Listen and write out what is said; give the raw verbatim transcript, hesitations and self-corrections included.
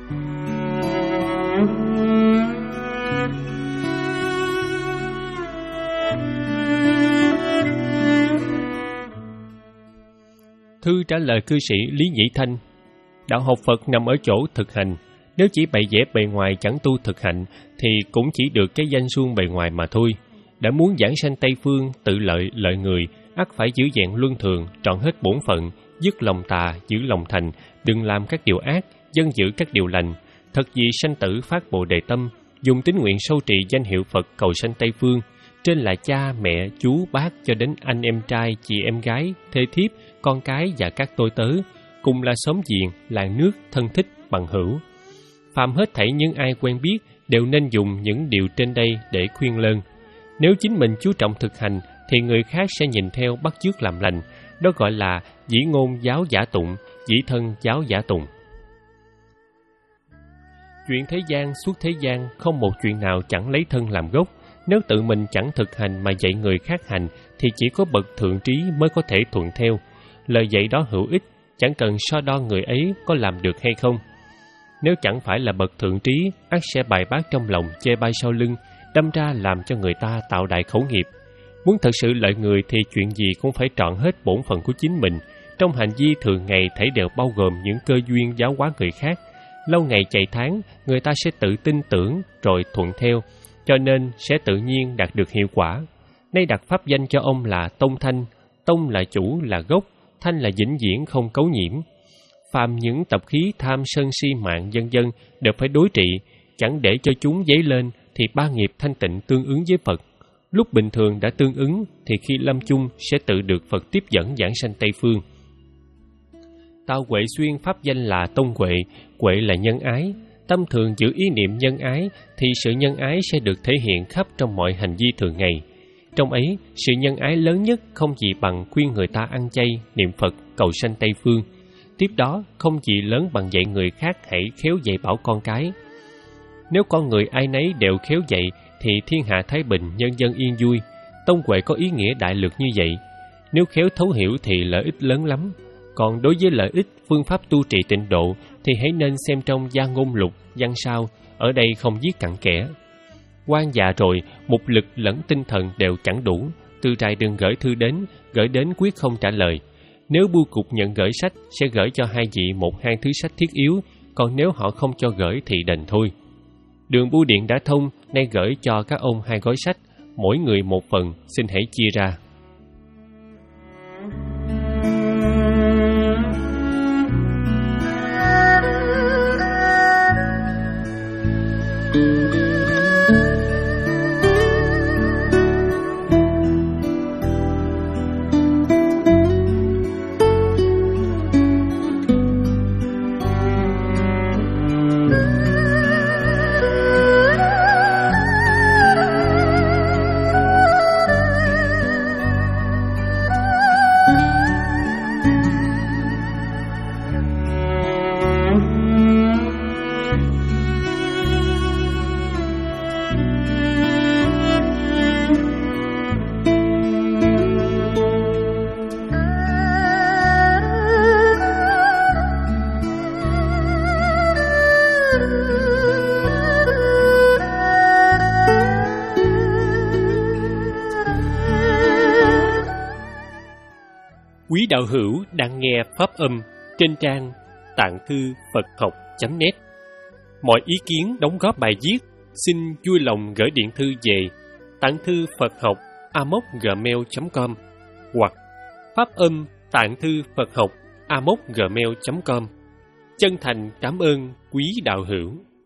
Thư trả lời cư sĩ Lý Nhĩ Thanh: đạo học Phật nằm ở chỗ thực hành. Nếu chỉ bày vẽ bề ngoài chẳng tu thực hạnh, thì cũng chỉ được cái danh suông bề ngoài mà thôi. Đã muốn giảng sanh Tây Phương, tự lợi lợi người, ắt phải giữ vẹn luân thường, trọn hết bổn phận, dứt lòng tà, giữ lòng thành, đừng làm các điều ác, dân giữ các điều lành. Thật vì sanh tử phát bồ đề tâm, dùng tín nguyện sâu trì danh hiệu Phật cầu sanh Tây Phương. Trên là cha, mẹ, chú, bác cho đến anh em trai, chị em gái, thê thiếp, con cái và các tôi tớ, cùng là xóm giềng, làng nước, thân thích, bằng hữu. Phàm hết thảy những ai quen biết đều nên dùng những điều trên đây để khuyên lơn. Nếu chính mình chú trọng thực hành, thì người khác sẽ nhìn theo bắt chước làm lành. Đó gọi là dĩ ngôn giáo giả tụng, dĩ thân giáo giả tùng. Chuyện thế gian suốt thế gian, không một chuyện nào chẳng lấy thân làm gốc. Nếu tự mình chẳng thực hành mà dạy người khác hành, thì chỉ có bậc thượng trí mới có thể thuận theo. Lời dạy đó hữu ích, chẳng cần so đo người ấy có làm được hay không. Nếu chẳng phải là bậc thượng trí, ắt sẽ bài bác trong lòng, chê bai sau lưng, đâm ra làm cho người ta tạo đại khẩu nghiệp. Muốn thật sự lợi người thì chuyện gì cũng phải trọn hết bổn phận của chính mình. Trong hành vi thường ngày thảy đều bao gồm những cơ duyên giáo hóa người khác. Lâu ngày chạy tháng, người ta sẽ tự tin tưởng rồi thuận theo, cho nên sẽ tự nhiên đạt được hiệu quả. Nay đặt pháp danh cho ông là Tông Thanh. Tông là chủ, là gốc, Thanh là vĩnh viễn không cấu nhiễm. Phàm những tập khí tham sân si mạng vân vân đều phải đối trị, chẳng để cho chúng dấy lên thì ba nghiệp thanh tịnh tương ứng với Phật. Lúc bình thường đã tương ứng thì khi lâm chung sẽ tự được Phật tiếp dẫn giảng sanh Tây Phương. Tào Huệ Xuyên pháp danh là Tông Huệ, Huệ là nhân ái. Tâm thường giữ ý niệm nhân ái thì sự nhân ái sẽ được thể hiện khắp trong mọi hành vi thường ngày. Trong ấy, sự nhân ái lớn nhất không gì bằng khuyên người ta ăn chay, niệm Phật, cầu sanh Tây Phương. Tiếp đó, không gì lớn bằng dạy người khác hãy khéo dạy bảo con cái. Nếu con người ai nấy đều khéo dạy, thì thiên hạ thái bình, nhân dân yên vui. Tông Huệ có ý nghĩa đại lược như vậy. Nếu khéo thấu hiểu thì lợi ích lớn lắm. Còn đối với lợi ích, phương pháp tu trì tịnh độ, thì hãy nên xem trong Gia Ngôn Lục, văn sao, ở đây không viết cặn kẽ. Quan già rồi, mục lực lẫn tinh thần đều chẳng đủ. Từ trại đừng gửi thư đến, gửi đến quyết không trả lời. Nếu bưu cục nhận gửi sách, sẽ gửi cho hai vị một hai thứ sách thiết yếu, còn nếu họ không cho gửi thì đành thôi. Đường bưu điện đã thông, nay gửi cho các ông hai gói sách, mỗi người một phần, xin hãy chia ra. Quý đạo hữu đang nghe pháp âm trên trang tạng thư Phật học chấm net. Mọi ý kiến đóng góp bài viết xin vui lòng gửi điện thư về tạng thư Phật học a m o c gmail chấm com hoặc pháp âm tạng thư Phật học a m o c gmail chấm com. Chân thành cảm ơn quý đạo hữu.